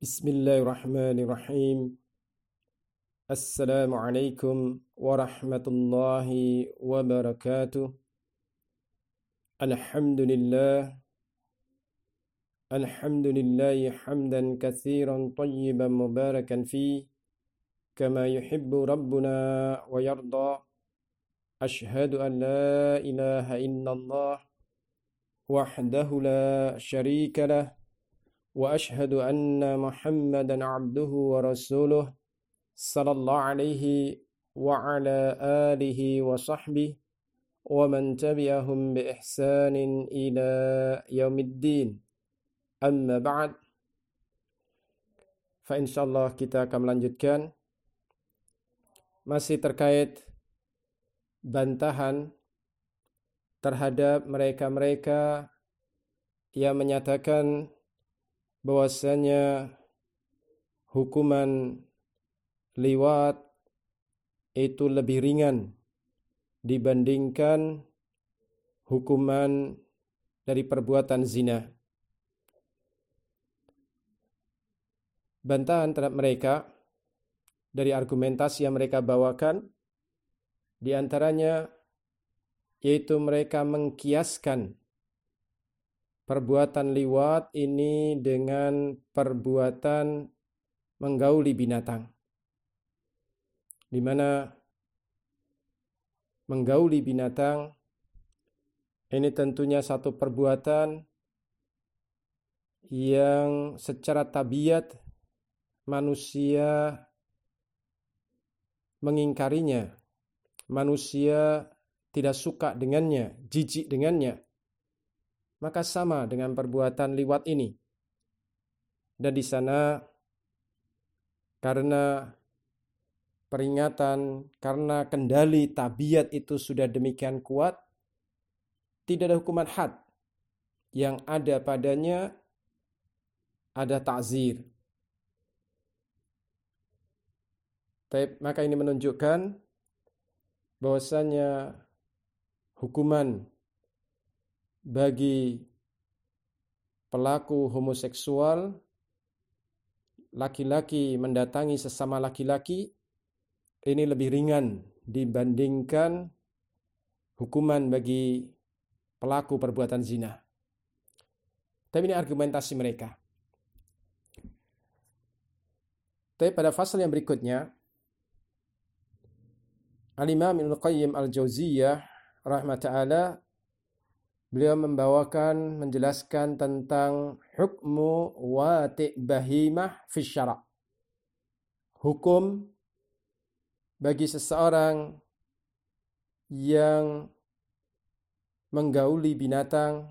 Bismillahirrahmanirrahim. Assalamualaikum warahmatullahi wabarakatuh. Alhamdulillahi hamdan katsiran tayyiban mubarakan fi kama yuhibbu rabbuna wa yarda. Ashhadu an la ilaha illallah wahdahu la syarika lah. وأشهد أن محمدا عبده ورسوله صلى الله عليه وعلى آله وصحبه ومن تبعهم بإحسان إلى يوم الدين أما بعد فإنشاءالlah kita akan melanjutkan masih terkait bantahan terhadap mereka-mereka yang menyatakan bahwasanya hukuman liwat itu lebih ringan dibandingkan hukuman dari perbuatan zina. Bantahan terhadap mereka dari argumentasi yang mereka bawakan di antaranya yaitu mereka mengkiaskan perbuatan liwat ini dengan perbuatan menggauli binatang, di mana menggauli binatang ini tentunya satu perbuatan yang secara tabiat manusia mengingkarinya, manusia tidak suka dengannya, jijik dengannya. Maka sama dengan perbuatan liwat ini. Dan di sana karena peringatan, karena kendali tabiat itu sudah demikian kuat, tidak ada hukuman had. Yang ada padanya ada ta'zir. Maka ini menunjukkan bahwasanya hukuman bagi pelaku homoseksual, laki-laki mendatangi sesama laki-laki, ini lebih ringan dibandingkan hukuman bagi pelaku perbuatan zina. Tapi ini argumentasi mereka. Tapi pada fasal yang berikutnya, Al-Imam Ibnu Qayyim Al-Jauziyah rahimahullah beliau menjelaskan tentang hukmu wati' bahimah fi syara'. Hukum bagi seseorang yang menggauli binatang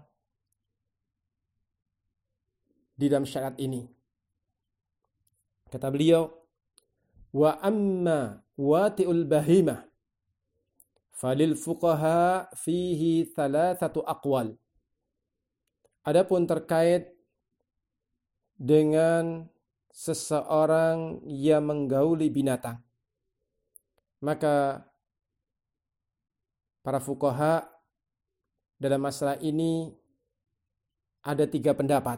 di dalam syariat ini. Kata beliau, wa amma wati'ul bahimah falil fuqaha fihi thalathatu aqwal. Adapun terkait dengan seseorang yang menggauli binatang, maka para fuqaha dalam masalah ini ada 3 pendapat.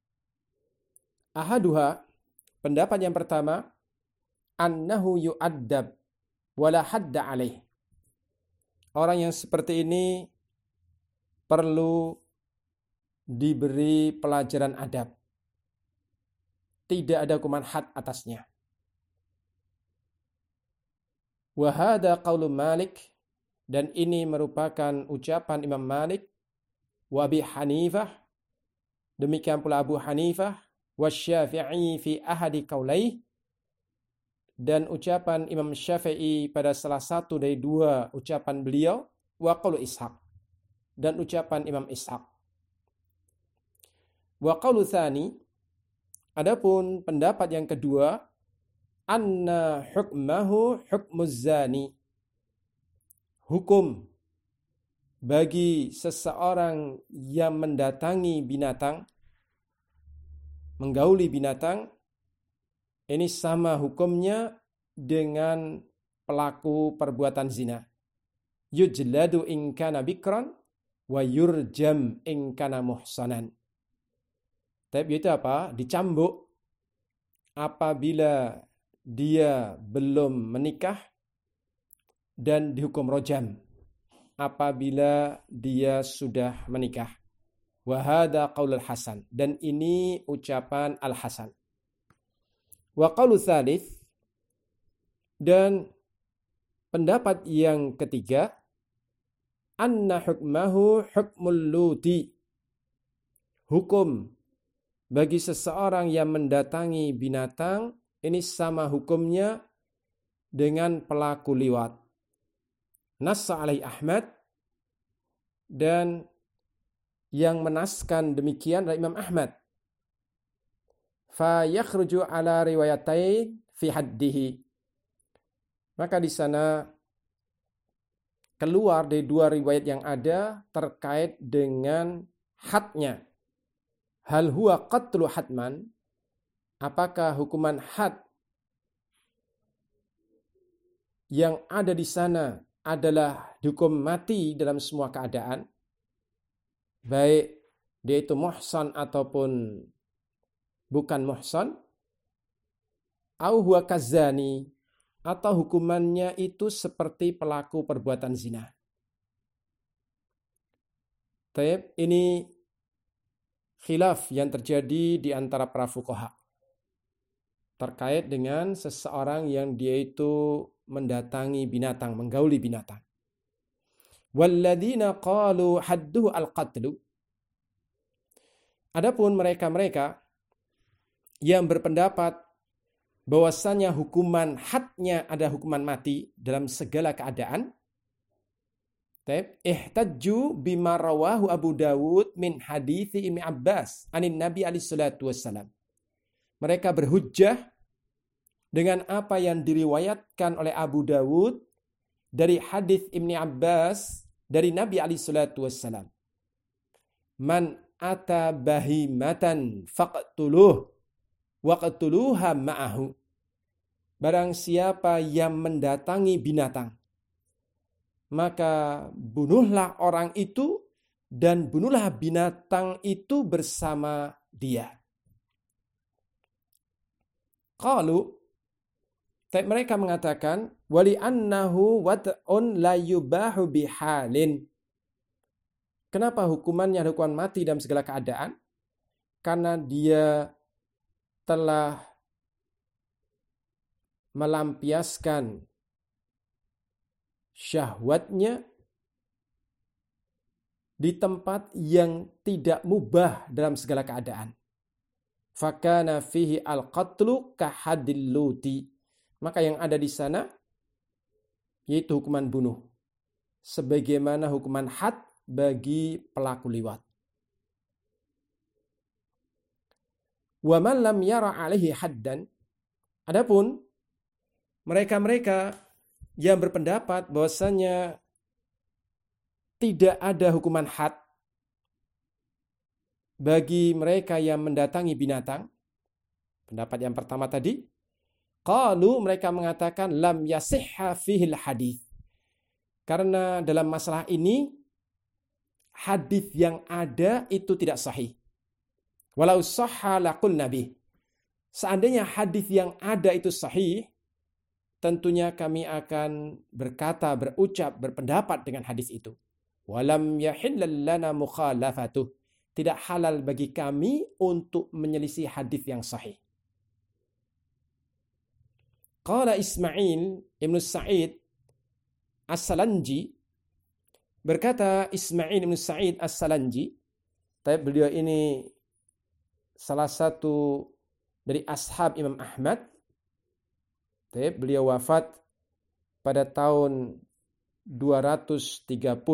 Ahaduha, pendapat yang pertama, annahu yu'addab wala hadda alaih. Orang yang seperti ini perlu diberi pelajaran adab. Tidak ada hukuman had atasnya. Wa hadza qaulu Malik, dan ini merupakan ucapan Imam Malik, wa Abi Hanifah, demikian pula Abu Hanifah, wa Syafi'i fi ahadi qaulaihi, dan ucapan Imam Syafi'i pada salah satu dari 2 ucapan beliau, wa qaulu Ishaq, dan ucapan Imam Ishaq. Wa qaulu tsani, adapun pendapat yang kedua, anna hukmahu hukmuz zani. Hukum bagi seseorang yang mendatangi binatang, menggauli binatang, ini sama hukumnya dengan pelaku perbuatan zina. Yujladu in kana bikran wa yurjam in kana muhsanan. Tapi itu apa? Dicambuk apabila dia belum menikah dan dihukum rojam apabila dia sudah menikah. Wa hadza qaulul Hasan, dan ini ucapan Al-Hasan. Wa qaulu tsalits, dan pendapat yang ketiga, anna hukmahu hukmul luti, hukum bagi seseorang yang mendatangi binatang ini sama hukumnya dengan pelaku liwat. Nassa alaihi Ahmad, dan yang menaskan demikian adalah Imam Ahmad. Fa yakhruju ala riwayatain fi haddihi. Maka di sana keluar dari dua riwayat yang ada terkait dengan hadnya. Hal huwa qatlu hadman? Apakah hukuman had yang ada di sana adalah dihukum mati dalam semua keadaan? Baik dia itu muhsan ataupun bukan muhsan, au huwa kazani, atau hukumannya itu seperti pelaku perbuatan zina. Taib, ini khilaf yang terjadi di antara para fuqaha terkait dengan seseorang yang dia itu mendatangi binatang, menggauli binatang. Walladzina qalu hadduhu al-qatlu. Adapun mereka-mereka yang berpendapat bahwasanya hukuman hadnya ada hukuman mati dalam segala keadaan, ihtajju bima rawahu Abu Dawud min hadithi Ibnu Abbas anin Nabi alaihi salatu wassalam. Mereka berhujjah dengan apa yang diriwayatkan oleh Abu Dawud dari hadis Ibnu Abbas dari Nabi alaihi salatu wassalam. Man ata bahimatan faqtuluh waqtuluha ma'ahu. Barang siapa yang mendatangi binatang, maka bunuhlah orang itu dan bunuhlah binatang itu bersama dia. Qalu, mereka mengatakan wali annahu wat'un la yubahu bihalin. Kenapa hukumannya hukuman mati dalam segala keadaan? Karena dia telah melampiaskan syahwatnya di tempat yang tidak mubah dalam segala keadaan. Fakana fihi al-qatlu kahadil luti. Maka yang ada di sana yaitu hukuman bunuh, sebagaimana hukuman had bagi pelaku liwat. Wa man lam yara alaihi haddan. Adapun mereka-mereka yang berpendapat bahwasanya tidak ada hukuman had bagi mereka yang mendatangi binatang, pendapat yang pertama tadi, qalu, mereka mengatakan lam yasihha fihil hadis. Karena dalam masalah ini hadis yang ada itu tidak sahih. Walau sahha laqul nabi. Seandainya hadis yang ada itu sahih, tentunya kami akan berkata, berucap, berpendapat dengan hadis itu. Walam yahillal lana mukhalafatuh. Tidak halal bagi kami untuk menyelisih hadis yang sahih. Qala Ismail Ibnu Sa'id As-Salanji, berkata Ismail Ibnu Sa'id As-Salanji, beliau ini salah satu dari ashab Imam Ahmad. Beliau wafat pada tahun 230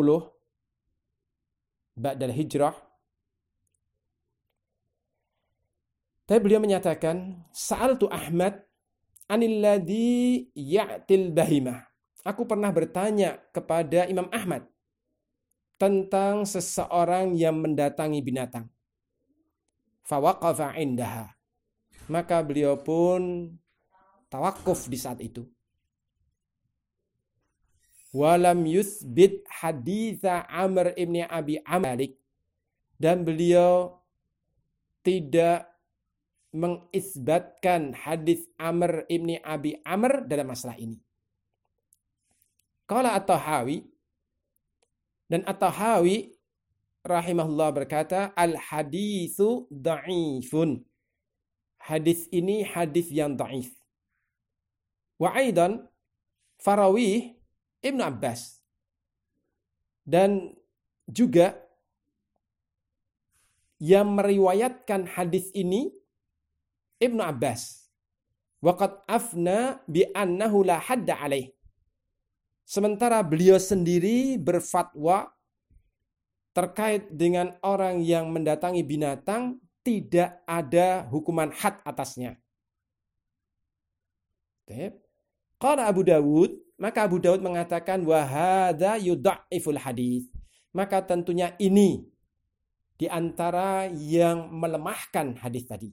ba'dal hijrah. Beliau menyatakan, Sa'altu Ahmad anilladhi ya'til bahimah. Aku pernah bertanya kepada Imam Ahmad tentang seseorang yang mendatangi binatang. Fawaqafa indaha. Maka beliau pun tawakuf di saat itu. Walam yuthbit haditha Amr ibn Abi Amalik. Dan beliau tidak mengisbatkan hadis Amr ibni Abi Amr dalam masalah ini. Qala At-Tahawi, dan At-Tahawi rahimahullah berkata, al-haditsu dha'ifun. Hadis ini hadis yang dhaif. Wa aidan farawih Ibnu Abbas. Dan juga yang meriwayatkan hadis ini Ibnu Abbas. Waqad afna bi annahu la hadda alaih. Sementara beliau sendiri berfatwa terkait dengan orang yang mendatangi binatang tidak ada hukuman had atasnya. Qala Abu Dawud, maka Abu Dawud mengatakan wa hadza yudha'iful hadis. Maka tentunya ini di antara yang melemahkan hadis tadi.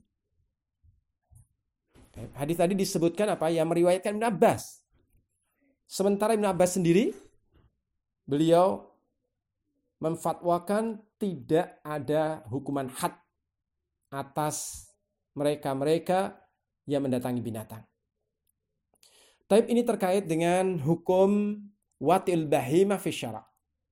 Hadis tadi disebutkan apa? Yang meriwayatkan Ibnu Abbas. Sementara Ibnu Abbas sendiri, beliau memfatwakan tidak ada hukuman had atas mereka-mereka yang mendatangi binatang. Taib ini terkait dengan hukum watil bahimah fi syara'.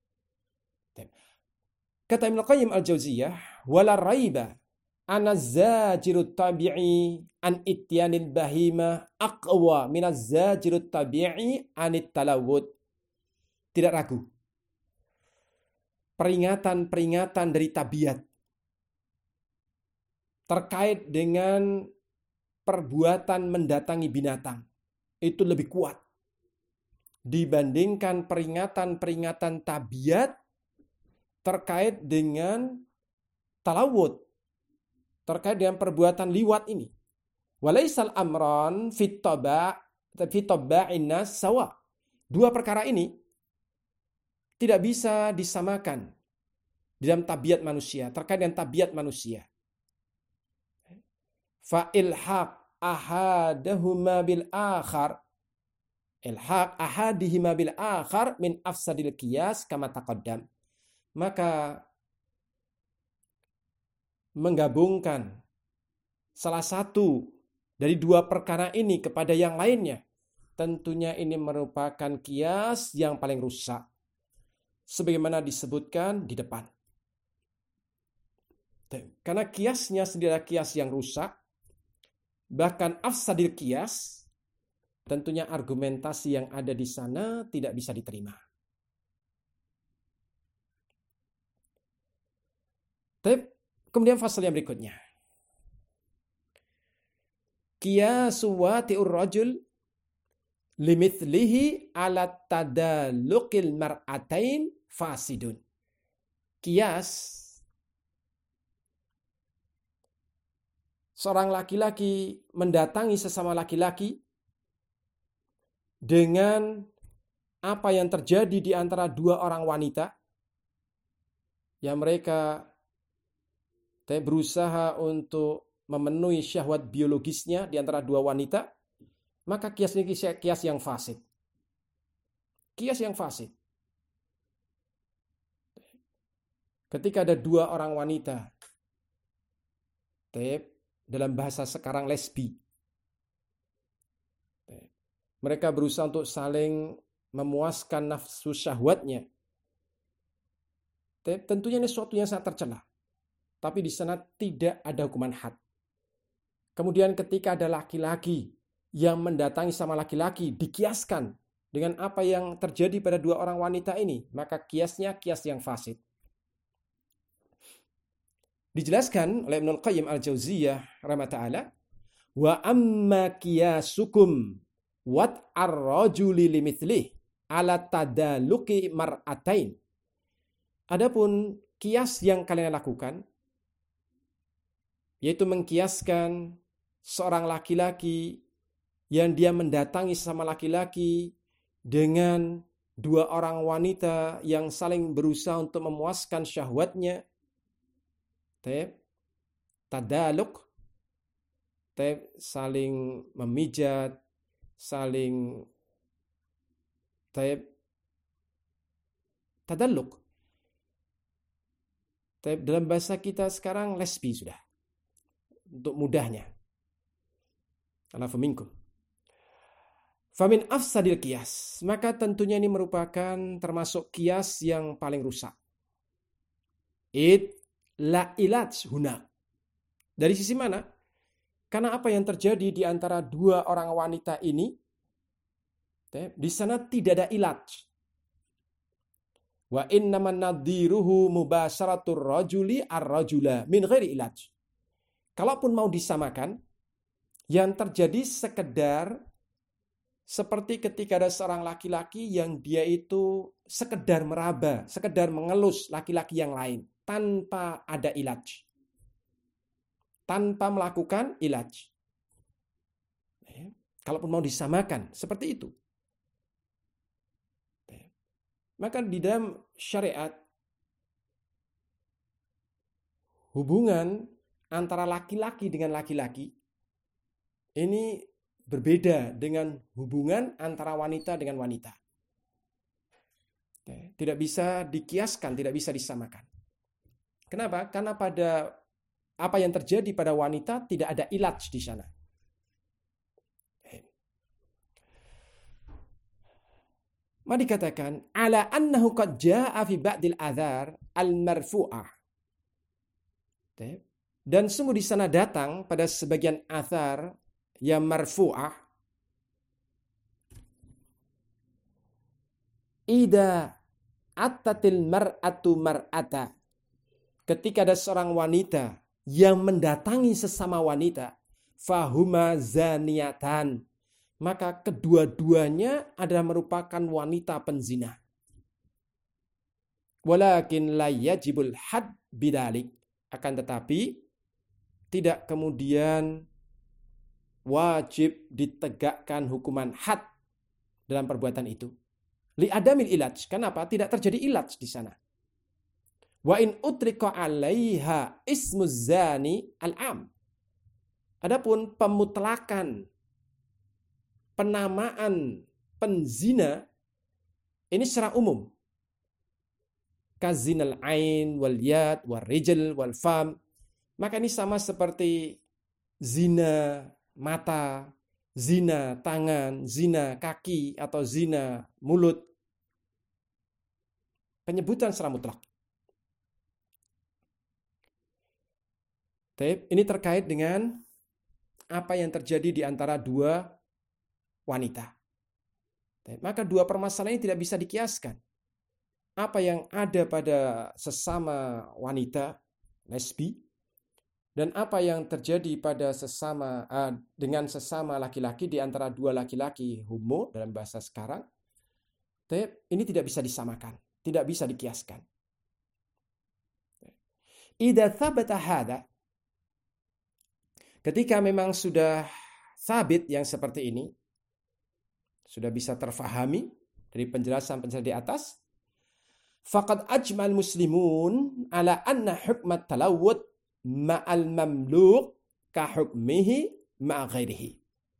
Kata Ibnu Qayyim al-Jauziyah, wala raiba anna zajirut tabi'i an ityanil bahimah aqwa minaz zajirut tabi'i anit talawud. Tidak ragu. Peringatan-peringatan dari tabiat terkait dengan perbuatan mendatangi binatang itu lebih kuat dibandingkan peringatan-peringatan tabiat terkait dengan talawud, terkait dengan perbuatan liwat ini. Walaisal amran fit tabba'in nas sawa. Dua perkara ini tidak bisa disamakan di dalam tabiat manusia, terkait dengan tabiat manusia. Fa ilhaq ahadahuma bil akhar, ilhaq ahadihima bil akhar min afsadil qiyas kama taqaddam. Maka menggabungkan salah satu dari dua perkara ini kepada yang lainnya, tentunya ini merupakan kias yang paling rusak, sebagaimana disebutkan di depan. Karena kiasnya sendiri adalah kias yang rusak, bahkan afsadil kias, tentunya argumentasi yang ada di sana tidak bisa diterima. Kemudian fasal yang berikutnya. Qiyasu wati'ur rajul limithlihi ala tadalluqil mar'atain fasidun. Qiyas seorang laki-laki mendatangi sesama laki-laki dengan apa yang terjadi di antara dua orang wanita yang mereka berusaha untuk memenuhi syahwat biologisnya di antara dua wanita, maka kias ini kias yang fasid. Kias yang fasid. Ketika ada dua orang wanita, dalam bahasa sekarang lesbi, mereka berusaha untuk saling memuaskan nafsu syahwatnya. Tentunya ini sesuatu yang sangat tercela. Tapi di sana tidak ada hukuman had. Kemudian ketika ada laki-laki yang mendatangi sama laki-laki, dikiaskan dengan apa yang terjadi pada dua orang wanita ini, maka kiasnya kias yang fasid. Dijelaskan oleh Ibnu Qayyim al-Jauziyah rahimahullah, wa amma qiyasukum wat ar-rajuli limithlih ala tadaluqi mar'atain. Adapun kias yang kalian lakukan, yaitu mengkiaskan seorang laki-laki yang dia mendatangi sama laki-laki dengan dua orang wanita yang saling berusaha untuk memuaskan syahwatnya. Tadaluk, saling memijat, saling tadaluk. Dalam bahasa kita sekarang lesbi sudah. Untuk mudahnya. Alafu minkum. Famin afsadil qiyas. Maka tentunya ini merupakan termasuk qiyas yang paling rusak. La ilaj huna. Dari sisi mana? Karena apa yang terjadi di antara dua orang wanita ini, di sana tidak ada ilaj. Wa innaman nadhiruhu mubasharatur rajuli ar-rajula min ghairi ilaj. Kalaupun mau disamakan, yang terjadi sekedar seperti ketika ada seorang laki-laki yang dia itu sekedar meraba, sekedar mengelus laki-laki yang lain tanpa ada ilaj. Tanpa melakukan ilaj. Kalaupun mau disamakan, seperti itu. Maka di dalam syariat, hubungan antara laki-laki dengan laki-laki ini berbeda dengan hubungan antara wanita dengan wanita. Tidak bisa dikiaskan, tidak bisa disamakan. Kenapa? Karena pada apa yang terjadi pada wanita tidak ada ilaj di sana. Maka dikatakan ala annahu qad jaa'a fi ba'dil adzar al-marfu'ah. Dan sungguh di sana datang pada sebagian athar yang marfu'ah, ida attatil mar'atu mar'ata, ketika ada seorang wanita yang mendatangi sesama wanita, fahuma zaniatan, maka kedua-duanya adalah merupakan wanita penzina. Walakin la yajibul had bidalik, akan tetapi tidak kemudian wajib ditegakkan hukuman had dalam perbuatan itu. Li adamil ilaj. Kenapa? Tidak terjadi ilaj di sana. Wa in utrika 'alaiha ismuz zani al-am. Adapun pemutlakan penamaan penzina ini secara umum. Kazinal ain wal yad wal rijl wal fam. Maka ini sama seperti zina mata, zina tangan, zina kaki, atau zina mulut. Penyebutan secara mutlak. Ini terkait dengan apa yang terjadi di antara dua wanita. Maka dua permasalahan ini tidak bisa dikiaskan. Apa yang ada pada sesama wanita, lesbi, dan apa yang terjadi pada dengan sesama laki-laki di antara dua laki-laki homo dalam bahasa sekarang, ini tidak bisa disamakan, tidak bisa dikiaskan. Idza thabata hada, ketika memang sudah sabit yang seperti ini, sudah bisa terfahami dari penjelasan-penjelasan di atas, faqad ajma'al muslimun ala anna hukmat talawwud ma'al mamluk ka hukmihi ma'a ghairihi.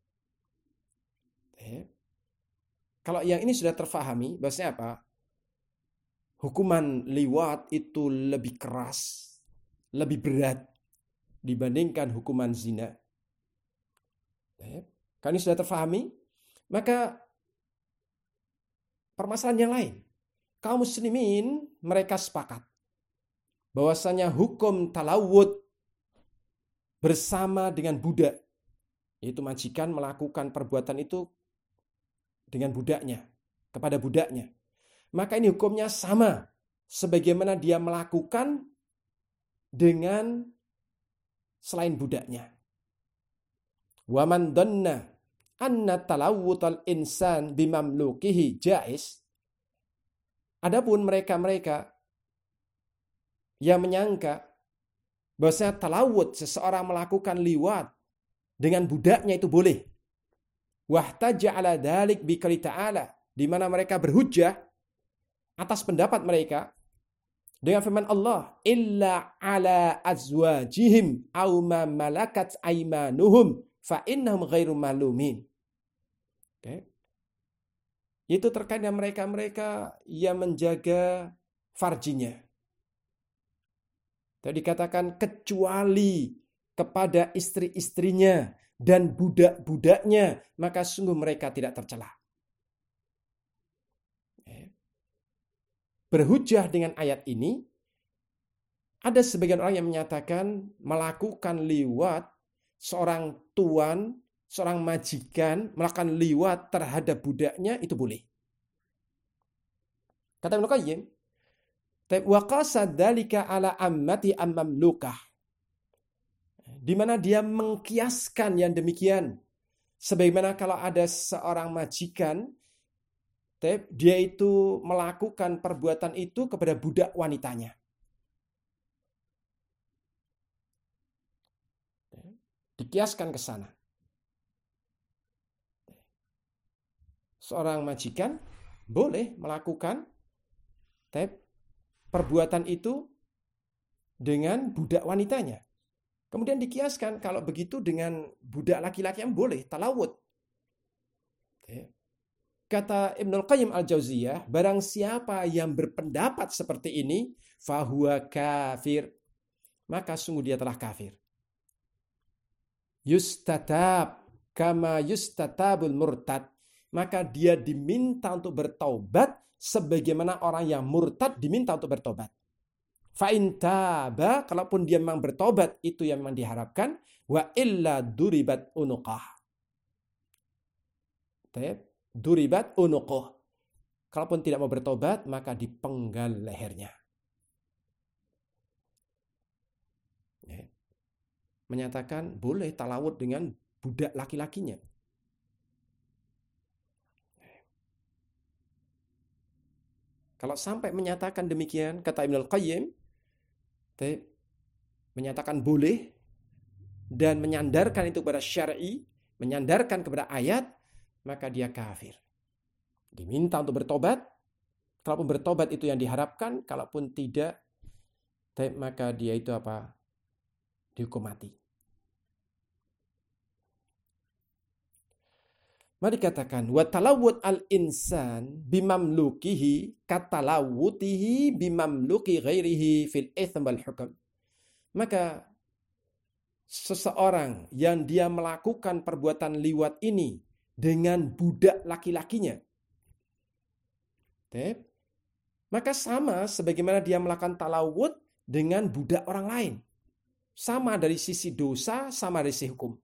Kalau yang ini sudah terfahami, bahasanya apa? Hukuman liwat itu lebih keras, lebih berat dibandingkan hukuman zina. Kalau ini sudah terfahami, maka permasalahan yang lain. Kaum muslimin mereka sepakat bahwasanya hukum talawud bersama dengan budak, yaitu majikan melakukan perbuatan itu dengan budaknya, kepada budaknya. Maka ini hukumnya sama sebagaimana dia melakukan dengan selain budaknya. Wa man dhanna anna talawutal insan bimamlukihi jaiz. Adapun mereka-mereka yang menyangka bahwasanya talawud, seseorang melakukan liwat dengan budaknya itu boleh. Wahtaja ala dzalik bi qouli ta'ala, di mana mereka berhujjah atas pendapat mereka dengan firman Allah, illa ala azwajihim aw ma malakat aymanuhum fa innahum ghairu malumin. Itu terkait dengan mereka-mereka yang menjaga farjinya. Tadi dikatakan kecuali kepada istri-istrinya dan budak-budaknya, maka sungguh mereka tidak tercela. Berhujjah dengan ayat ini, ada sebagian orang yang menyatakan melakukan liwat seorang tuan, seorang majikan melakukan liwat terhadap budaknya itu boleh. Kata Ibnu Qayyim, wa qasad dzalika ala ammati am-mamlukah. Di mana dia mengkiaskan yang demikian. Sebagaimana kalau ada seorang majikan, dia itu melakukan perbuatan itu kepada budak wanitanya. Dikiaskan ke sana. Seorang majikan boleh melakukan perbuatan itu dengan budak wanitanya. Kemudian dikiaskan kalau begitu dengan budak laki-laki yang boleh talawud. Kata Ibnul Qayyim Al-Jauziyah, barang siapa yang berpendapat seperti ini, fahuwa kafir, maka sungguh dia telah kafir. Yustatab kama yustatabul murtad, maka dia diminta untuk bertaubat sebagaimana orang yang murtad diminta untuk bertobat. Fa in taba, kalaupun dia memang bertobat, itu yang memang diharapkan, wa illa duribat unuqah. Duribat unuqah. Kalaupun tidak mau bertobat, maka dipenggal lehernya. Menyatakan boleh talawud dengan budak laki-lakinya. Kalau sampai menyatakan demikian, kata Ibnul Qayyim, menyatakan boleh dan menyandarkan itu kepada syar'i, menyandarkan kepada ayat, maka dia kafir. Diminta untuk bertobat. Kalaupun bertobat itu yang diharapkan, kalaupun tidak, maka dia itu apa? Dihukum mati. Mari katakan wa talawud al-insan bimamlukihi katalawutihi bimamluki ghairihi fil itsm wal hukm. Maka seseorang yang dia melakukan perbuatan liwat ini dengan budak laki-lakinya, maka sama sebagaimana dia melakukan talawud dengan budak orang lain. Sama dari sisi dosa, sama dari sisi hukum.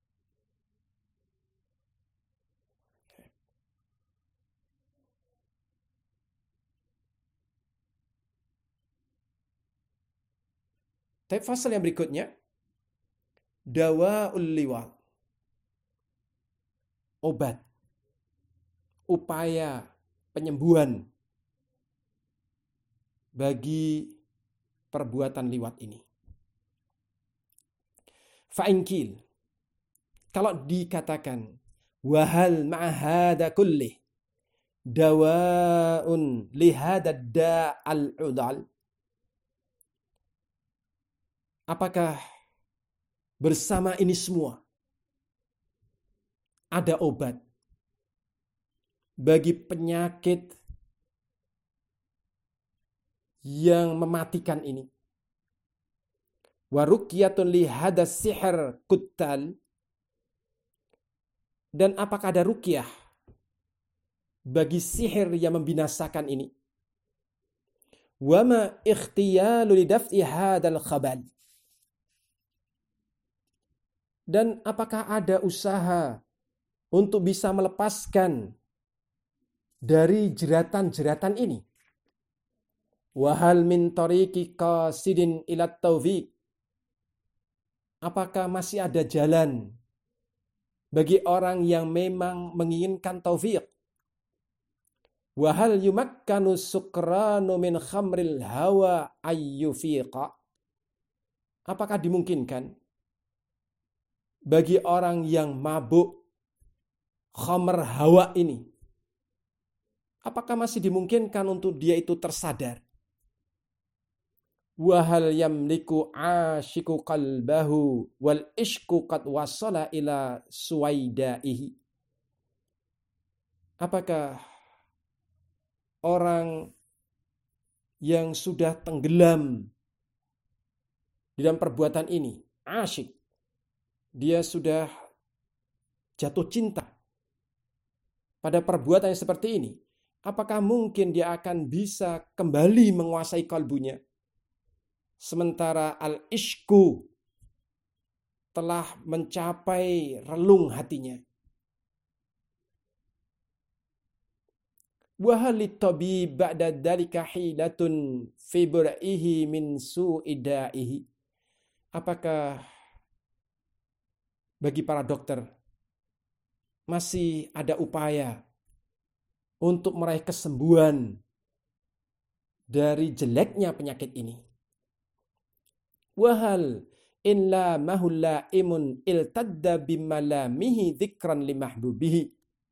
Tapi fasal yang berikutnya, dawa'ul liwat. Obat. Upaya penyembuhan bagi perbuatan liwat ini. Fa'inkil. Kalau dikatakan, wahal ma'ahada kullih dawa'un lihadad da'al udal. Apakah bersama ini semua ada obat bagi penyakit yang mematikan ini? Wa ruqyatun li hadas sihr quttal. Dan apakah ada ruqyah bagi sihir yang membinasakan ini? Wa ma ikhtiyalu li daf'i hadal khabal. Dan apakah ada usaha untuk bisa melepaskan dari jeratan-jeratan ini? Wahal min tariqi qasidin ila taufiq. Apakah masih ada jalan bagi orang yang memang menginginkan taufik? Wahal yumakkanu sukranu min khamril hawa ayyufiqa. Apakah dimungkinkan bagi orang yang mabuk khamr hawa ini, apakah masih dimungkinkan untuk dia itu tersadar? Wahal yamliku ashiku qalbahu wal ishku qad wasala ila suwaidaihi. Apakah orang yang sudah tenggelam di dalam perbuatan ini, asyik, dia sudah jatuh cinta pada perbuatan yang seperti ini, apakah mungkin dia akan bisa kembali menguasai kalbunya? Sementara al-ishku telah mencapai relung hatinya. Wa hal lit-tabib ba'da dzalika hilatun fi bur'ihi min su'idaihi. Apakah bagi para dokter masih ada upaya untuk meraih kesembuhan dari jeleknya penyakit ini? Wa hal in la mahulla imun iltadda bimalamihi dzikran limahbubihi.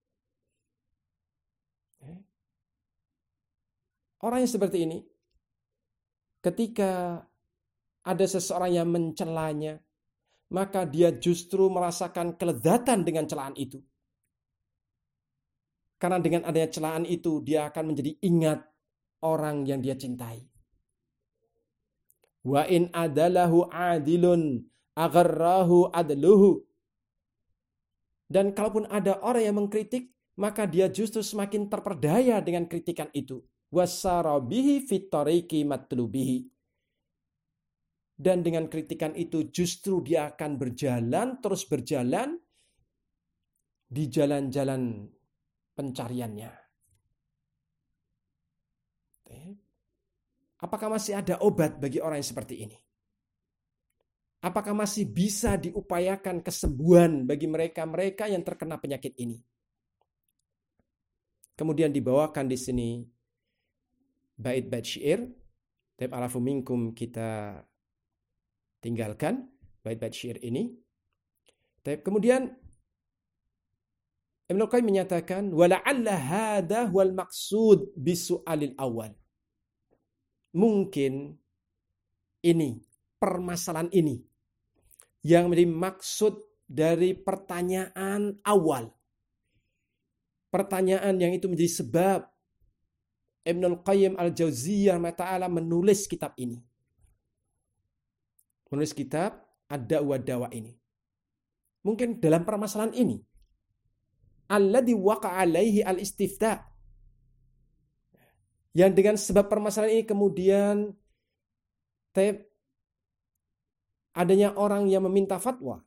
Orang yang seperti ini, ketika ada seseorang yang mencelanya, maka dia justru merasakan kelezatan dengan celaan itu. Karena dengan adanya celaan itu, dia akan menjadi ingat orang yang dia cintai. Wa in adalahu adilun agharrahu adluhu. Dan kalaupun ada orang yang mengkritik, maka dia justru semakin terperdaya dengan kritikan itu. Wasarabihi fitoriki matlubihi. Dan dengan kritikan itu justru dia akan terus berjalan di jalan-jalan pencariannya. Apakah masih ada obat bagi orang yang seperti ini? Apakah masih bisa diupayakan kesembuhan bagi mereka yang terkena penyakit ini? Kemudian dibawakan di sini bait-bait syair. Taib arafu minkum kita tinggalkan bait-bait syair ini. Kemudian Ibnu Qayyim menyatakan wala'alla hadha wal maqsud bisu'alil awal. Mungkin ini permasalahan ini yang menjadi maksud dari pertanyaan awal. Pertanyaan yang itu menjadi sebab Ibnu Qayyim al-Jauziyah ta'ala menulis kitab ini. Menulis kitab Ad-Da'wa Dawa ini. Mungkin dalam permasalahan ini. Alladhi waqa'a alaihi al-istifta. Yang dengan sebab permasalahan ini kemudian adanya orang yang meminta fatwa.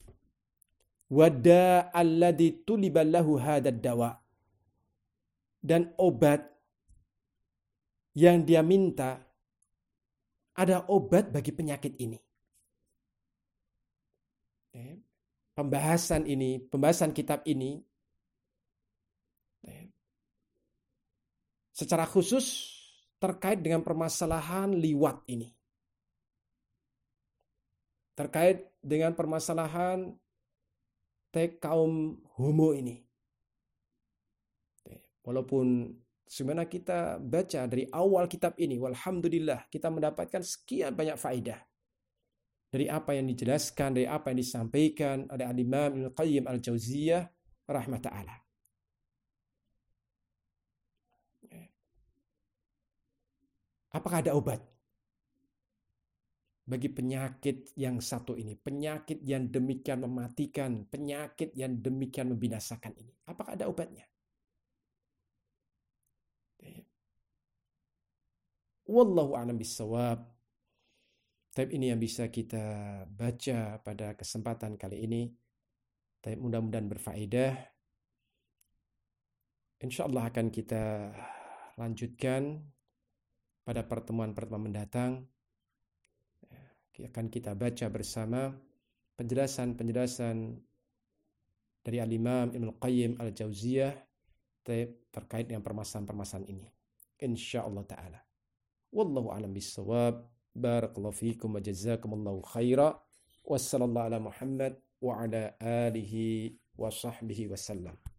Wada alladhi tuliballahu hadad dawa. Dan obat yang dia minta, ada obat bagi penyakit ini. Pembahasan kitab ini secara khusus terkait dengan permasalahan liwat ini. Terkait dengan permasalahan kaum homo ini. Walaupun sebenarnya kita baca dari awal kitab ini, walhamdulillah kita mendapatkan sekian banyak faedah. Dari apa yang dijelaskan, dari apa yang disampaikan oleh Al-Imam Ibnu Qayyim al-Jauziyah rahimah ta'ala. Apakah ada obat bagi penyakit yang satu ini? Penyakit yang demikian mematikan, penyakit yang demikian membinasakan ini. Apakah ada obatnya? Wallahu a'lam bissawab. Tapi ini yang bisa kita baca pada kesempatan kali ini. Tapi mudah-mudahan berfaedah. InsyaAllah akan kita lanjutkan pada pertemuan-pertemuan mendatang. Akan kita baca bersama penjelasan-penjelasan dari Al-Imam Ibnu Qayyim al-Jauziyah terkait dengan permasalahan-permasalahan ini. InsyaAllah ta'ala. Wallahu a'lam bissawab. Barakallahu fiikum wa jazakumullahu khaira. Wassallallahu ala Muhammad wa ala alihi wa sahbihi wasallam.